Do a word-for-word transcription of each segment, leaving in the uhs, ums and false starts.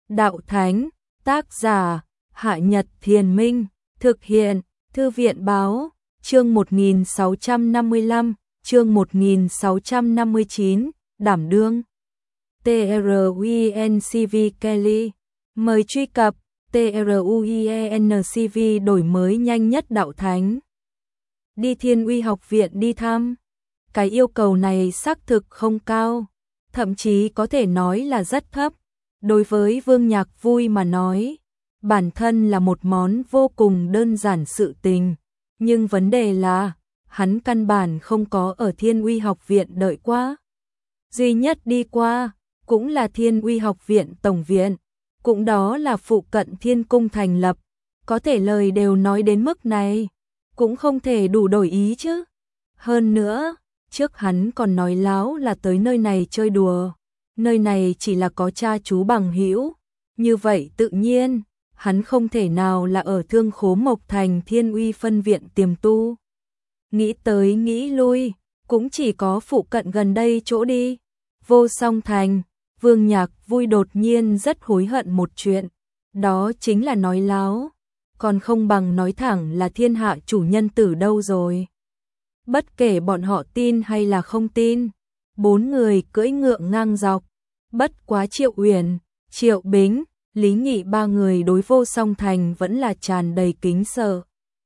Đạo Thánh, tác giả, Hạ Nhật Thiền Minh, thực hiện, Thư viện Báo, chương một nghìn sáu trăm năm mươi lăm, chương một nghìn sáu trăm năm mươi chín, đảm đương. truencv Kelly, mời truy cập, truencv đổi mới nhanh nhất Đạo Thánh. Đi Thiên Uy học viện đi thăm. Cái yêu cầu này xác thực không cao, thậm chí có thể nói là rất thấp. Đối với Vương Nhạc Vui mà nói, bản thân là một món vô cùng đơn giản sự tình, nhưng vấn đề là, hắn căn bản không có ở Thiên Uy học viện đợi qua. Duy nhất đi qua, cũng là Thiên Uy học viện tổng viện, cũng đó là phụ cận Thiên Cung thành lập, có thể lời đều nói đến mức này, cũng không thể đủ đổi ý chứ. Hơn nữa, trước hắn còn nói láo là tới nơi này chơi đùa, nơi này chỉ là có cha chú bằng hữu, như vậy tự nhiên, hắn không thể nào là ở Thương Khố Mộc Thành Thiên Uy phân viện tiềm tu. Nghĩ tới nghĩ lui, cũng chỉ có phụ cận gần đây chỗ đi. Vô Song Thành, Vương Nhạc Vui đột nhiên rất hối hận một chuyện, đó chính là nói láo, còn không bằng nói thẳng là thiên hạ chủ nhân tử đâu rồi. Bất kể bọn họ tin hay là không tin, bốn người cưỡi ngựa ngang dọc, bất quá Triệu Uyển, Triệu Bính, Lý Nghị ba người đối Vô Song Thành vẫn là tràn đầy kính sợ.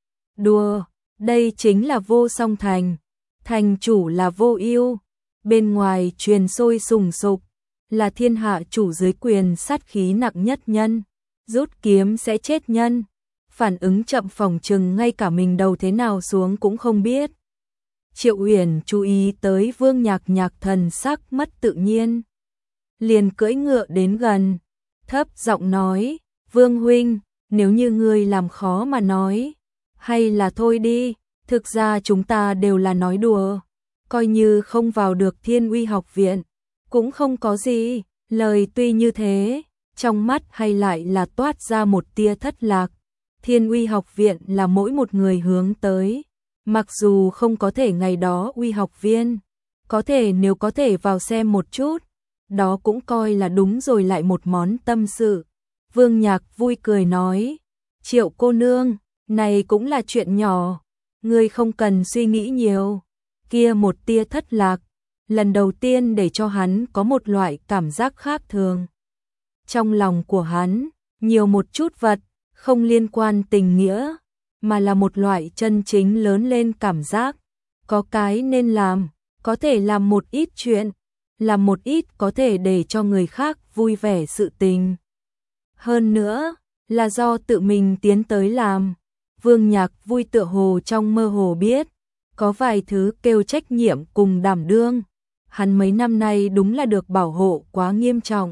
Đùa, đây chính là Vô Song Thành, thành chủ là Vô Ưu, bên ngoài truyền sôi sùng sục, là thiên hạ chủ dưới quyền sát khí nặng nhất nhân, rút kiếm sẽ chết nhân, phản ứng chậm phòng chừng ngay cả mình đầu thế nào xuống cũng không biết. Triệu Uyển chú ý tới Vương Nhạc Nhạc thần sắc mất tự nhiên, liền cưỡi ngựa đến gần, thấp giọng nói, Vương huynh, nếu như ngươi làm khó mà nói, hay là thôi đi, thực ra chúng ta đều là nói đùa, coi như không vào được Thiên Uy học viện, cũng không có gì. Lời tuy như thế, trong mắt hay lại là toát ra một tia thất lạc. Thiên Uy học viện là mỗi một người hướng tới, mặc dù không có thể ngày đó uy học viên, có thể nếu có thể vào xem một chút, đó cũng coi là đúng rồi lại một món tâm sự. Vương Nhạc Vui cười nói, Triệu cô nương, này cũng là chuyện nhỏ, ngươi không cần suy nghĩ nhiều. Kia một tia thất lạc, lần đầu tiên để cho hắn có một loại cảm giác khác thường. Trong lòng của hắn, nhiều một chút vật, không liên quan tình nghĩa, mà là một loại chân chính lớn lên cảm giác, có cái nên làm, có thể làm một ít chuyện, làm một ít có thể để cho người khác vui vẻ sự tình. Hơn nữa, là do tự mình tiến tới làm. Vương Nhạc Vui tựa hồ trong mơ hồ biết, có vài thứ kêu trách nhiệm cùng đảm đương. Hắn mấy năm nay đúng là được bảo hộ quá nghiêm trọng.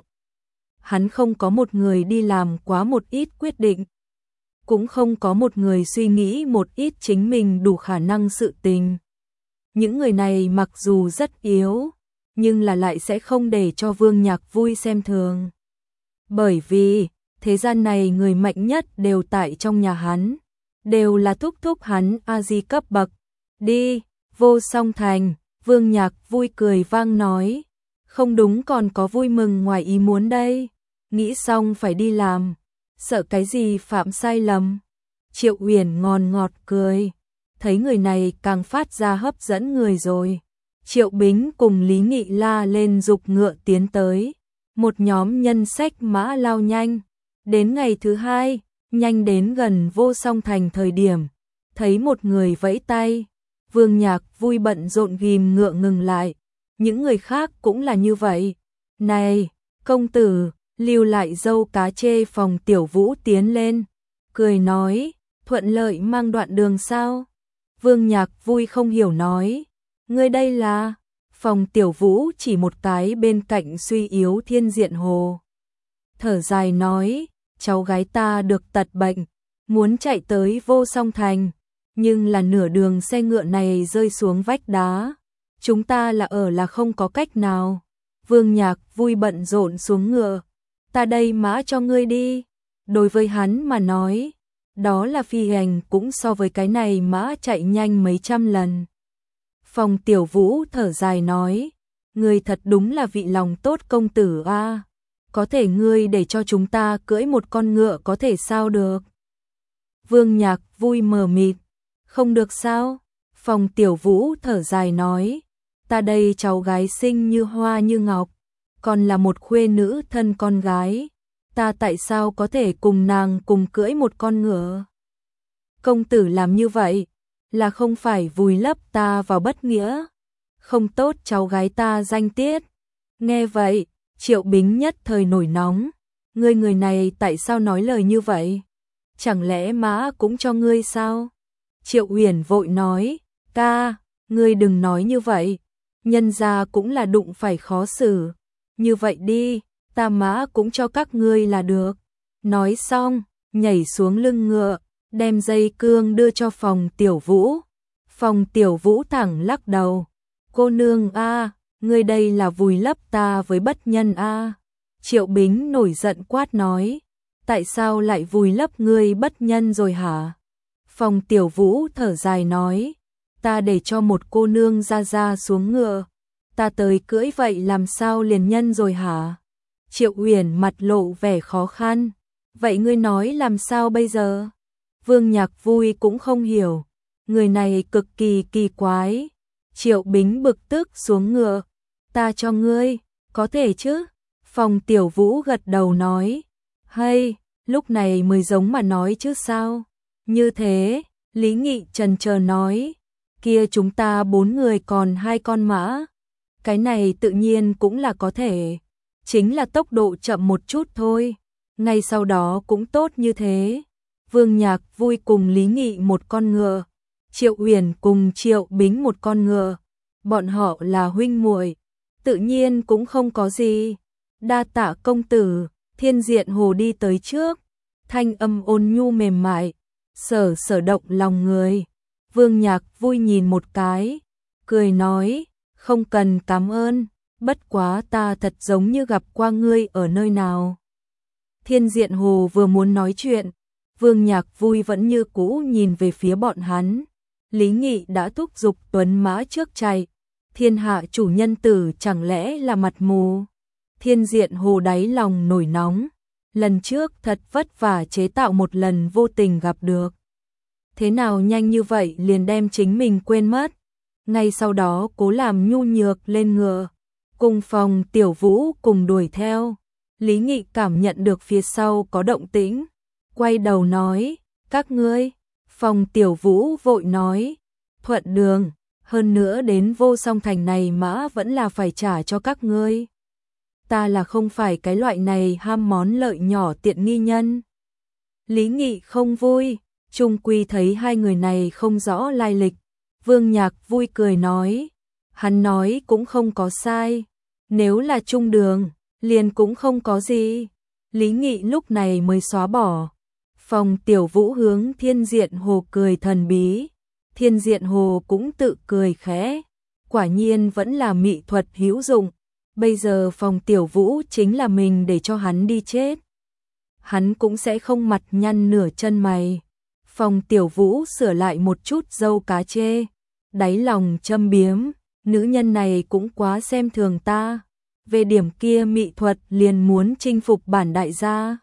Hắn không có một người đi làm quá một ít quyết định, cũng không có một người suy nghĩ một ít chính mình đủ khả năng sự tình. Những người này mặc dù rất yếu, nhưng là lại sẽ không để cho Vương Nhạc Vui xem thường. Bởi vì, thế gian này người mạnh nhất đều tại trong nhà hắn, đều là thúc thúc hắn A-di cấp bậc. Đi, Vô Song Thành, Vương Nhạc Vui cười vang nói, không đúng còn có vui mừng ngoài ý muốn đây, nghĩ xong phải đi làm, sợ cái gì phạm sai lầm. Triệu Uyển ngon ngọt cười, thấy người này càng phát ra hấp dẫn người rồi. Triệu Bính cùng Lý Nghị la lên dục ngựa tiến tới, một nhóm nhân sách mã lao nhanh. Đến ngày thứ hai, nhanh đến gần Vô Song Thành thời điểm, thấy một người vẫy tay, Vương Nhạc Vui bận rộn ghim ngựa ngừng lại, những người khác cũng là như vậy. Này, công tử, lưu lại dâu cá chê Phòng Tiểu Vũ tiến lên, cười nói, thuận lợi mang đoạn đường sao? Vương Nhạc Vui không hiểu nói, ngươi đây là? Phòng Tiểu Vũ chỉ một cái bên cạnh suy yếu Thiên Diện Hồ. Thở dài nói, cháu gái ta được tật bệnh, muốn chạy tới Vô Song Thành, nhưng là nửa đường xe ngựa này rơi xuống vách đá, chúng ta là ở là không có cách nào. Vương Nhạc Vui bận rộn xuống ngựa, ta đây mã cho ngươi đi. Đối với hắn mà nói, đó là phi hành cũng so với cái này mã chạy nhanh mấy trăm lần. Phòng Tiểu Vũ thở dài nói, ngươi thật đúng là vị lòng tốt công tử a. có thể ngươi để cho chúng ta cưỡi một con ngựa có thể sao được? Vương Nhạc vui mờ mịt, không được sao? Phong Tiểu Vũ thở dài nói, ta đây cháu gái xinh như hoa như ngọc, còn là một khuê nữ thân con gái, ta tại sao có thể cùng nàng cùng cưỡi một con ngựa? Công tử làm như vậy, là không phải vùi lấp ta vào bất nghĩa, không tốt cháu gái ta danh tiết. Nghe vậy, Triệu Bính nhất thời nổi nóng, ngươi người này tại sao nói lời như vậy? Chẳng lẽ mã cũng cho ngươi sao? Triệu Uyển vội nói, ca, ngươi đừng nói như vậy, nhân gia cũng là đụng phải khó xử, như vậy đi, ta mã cũng cho các ngươi là được. Nói xong, nhảy xuống lưng ngựa, đem dây cương đưa cho Phong Tiểu Vũ. Phong Tiểu Vũ thẳng lắc đầu, cô nương a, ngươi đây là vùi lấp ta với bất nhân a. Triệu Bính nổi giận quát nói, tại sao lại vùi lấp ngươi bất nhân rồi hả? Phong Tiểu Vũ thở dài nói, ta để cho một cô nương ra ra xuống ngựa, ta tới cưỡi vậy làm sao liền nhân rồi hả? Triệu Uyển mặt lộ vẻ khó khăn, vậy ngươi nói làm sao bây giờ? Vương Nhạc vui cũng không hiểu, người này cực kỳ kỳ quái. Triệu Bính bực tức xuống ngựa, ta cho ngươi, có thể chứ? Phong Tiểu Vũ gật đầu nói, hay, lúc này mới giống mà nói chứ sao? Như thế, Lý Nghị chần chờ nói, kia chúng ta bốn người còn hai con mã, cái này tự nhiên cũng là có thể, chính là tốc độ chậm một chút thôi, ngay sau đó cũng tốt như thế. Vương Nhạc vui cùng Lý Nghị một con ngựa, Triệu Uyển cùng Triệu Bính một con ngựa, bọn họ là huynh muội, tự nhiên cũng không có gì. Đa tạ công tử. Thiên Diện Hồ đi tới trước, thanh âm ôn nhu mềm mại, sở sở động lòng người. Vương Nhạc vui nhìn một cái, cười nói, không cần cảm ơn, bất quá ta thật giống như gặp qua ngươi ở nơi nào. Thiên Diện Hồ vừa muốn nói chuyện, Vương Nhạc vui vẫn như cũ nhìn về phía bọn hắn. Lý Nghị đã thúc giục tuấn mã trước chạy, thiên hạ chủ nhân tử chẳng lẽ là mặt mù? Thiên Diện Hồ đáy lòng nổi nóng, lần trước thật vất vả chế tạo một lần vô tình gặp được. Thế nào nhanh như vậy liền đem chính mình quên mất, ngay sau đó cố làm nhu nhược lên ngựa, cùng Phong Tiểu Vũ cùng đuổi theo. Lý Nghị cảm nhận được phía sau có động tĩnh, quay đầu nói, các ngươi. Phong Tiểu Vũ vội nói, thuận đường, hơn nữa đến Vô Song Thành này mã vẫn là phải trả cho các ngươi. Ta là không phải cái loại này ham món lợi nhỏ tiện nghi nhân. Lý Nghị không vui, chung quy thấy hai người này không rõ lai lịch. Vương Nhạc vui cười nói, hắn nói cũng không có sai, nếu là chung đường, liền cũng không có gì. Lý Nghị lúc này mới xóa bỏ. Phong Tiểu Vũ hướng Thiên Diện Hồ cười thần bí, Thiên Diện Hồ cũng tự cười khẽ, quả nhiên vẫn là mỹ thuật hữu dụng. Bây giờ Phong Tiểu Vũ chính là mình để cho hắn đi chết, hắn cũng sẽ không mặt nhăn nửa chân mày. Phong Tiểu Vũ sửa lại một chút râu cá chê, đáy lòng châm biếm, nữ nhân này cũng quá xem thường ta, về điểm kia mỹ thuật liền muốn chinh phục bản đại gia.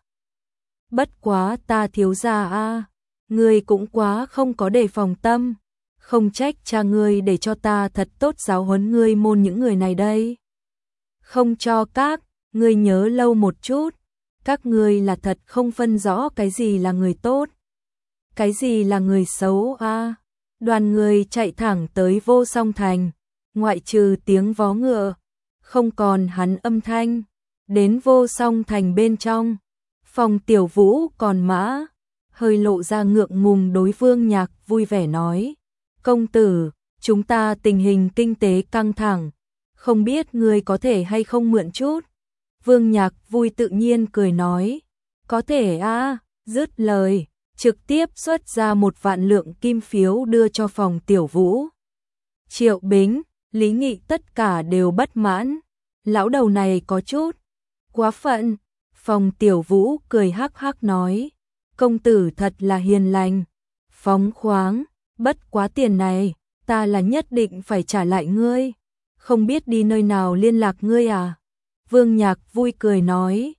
Bất quá ta thiếu gia a, ngươi cũng quá không có đề phòng tâm, không trách cha ngươi để cho ta thật tốt giáo huấn ngươi môn những người này đây. Không cho các ngươi nhớ lâu một chút, các ngươi là thật không phân rõ cái gì là người tốt, cái gì là người xấu a. À. Đoàn người chạy thẳng tới Vô Song Thành, ngoại trừ tiếng vó ngựa, không còn hắn âm thanh. Đến Vô Song Thành bên trong, Phong Tiểu Vũ còn mã, hơi lộ ra ngượng ngùng đối Vương Nhạc vui vẻ nói, công tử, chúng ta tình hình kinh tế căng thẳng, không biết ngươi có thể hay không mượn chút. Vương Nhạc vui tự nhiên cười nói, có thể a. À, dứt lời, trực tiếp xuất ra một vạn lượng kim phiếu đưa cho Phong Tiểu Vũ. Triệu Bính, Lý Nghị tất cả đều bất mãn, lão đầu này có chút quá phận. Phong Tiểu Vũ cười hắc hắc nói, công tử thật là hiền lành, phóng khoáng, bất quá tiền này, ta là nhất định phải trả lại ngươi, không biết đi nơi nào liên lạc ngươi à? Vương Nhạc vui cười nói,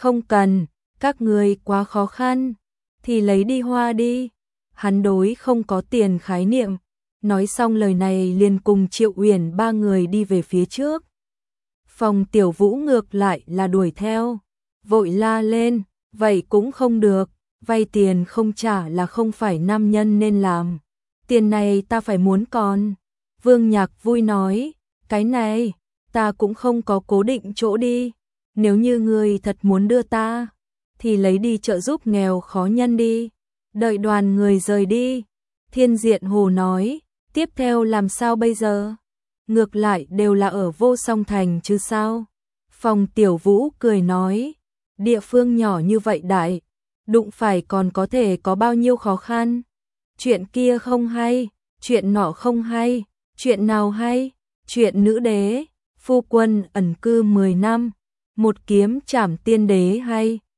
Không cần, các người quá khó khăn, thì lấy đi hoa đi. Hắn đối không có tiền khái niệm. Nói xong lời này liền cùng Triệu Uyển ba người đi về phía trước. Phòng Tiểu Vũ ngược lại là đuổi theo, vội la lên, vậy cũng không được, vay tiền không trả là không phải nam nhân nên làm. Tiền này ta phải muốn còn. Vương Nhạc vui nói, cái này, ta cũng không có cố định chỗ đi. Nếu như người thật muốn đưa ta, thì lấy đi trợ giúp nghèo khó nhân đi. Đợi đoàn người rời đi, Thiên Diện Hồ nói, tiếp theo làm sao bây giờ? Ngược lại đều là ở Vô Song Thành chứ sao? Phòng Tiểu Vũ cười nói, địa phương nhỏ như vậy đại, đụng phải còn có thể có bao nhiêu khó khăn? Chuyện kia không hay, chuyện nọ không hay, chuyện nào hay? Chuyện nữ đế, phu quân ẩn cư mười năm, một kiếm trảm tiên đế hay?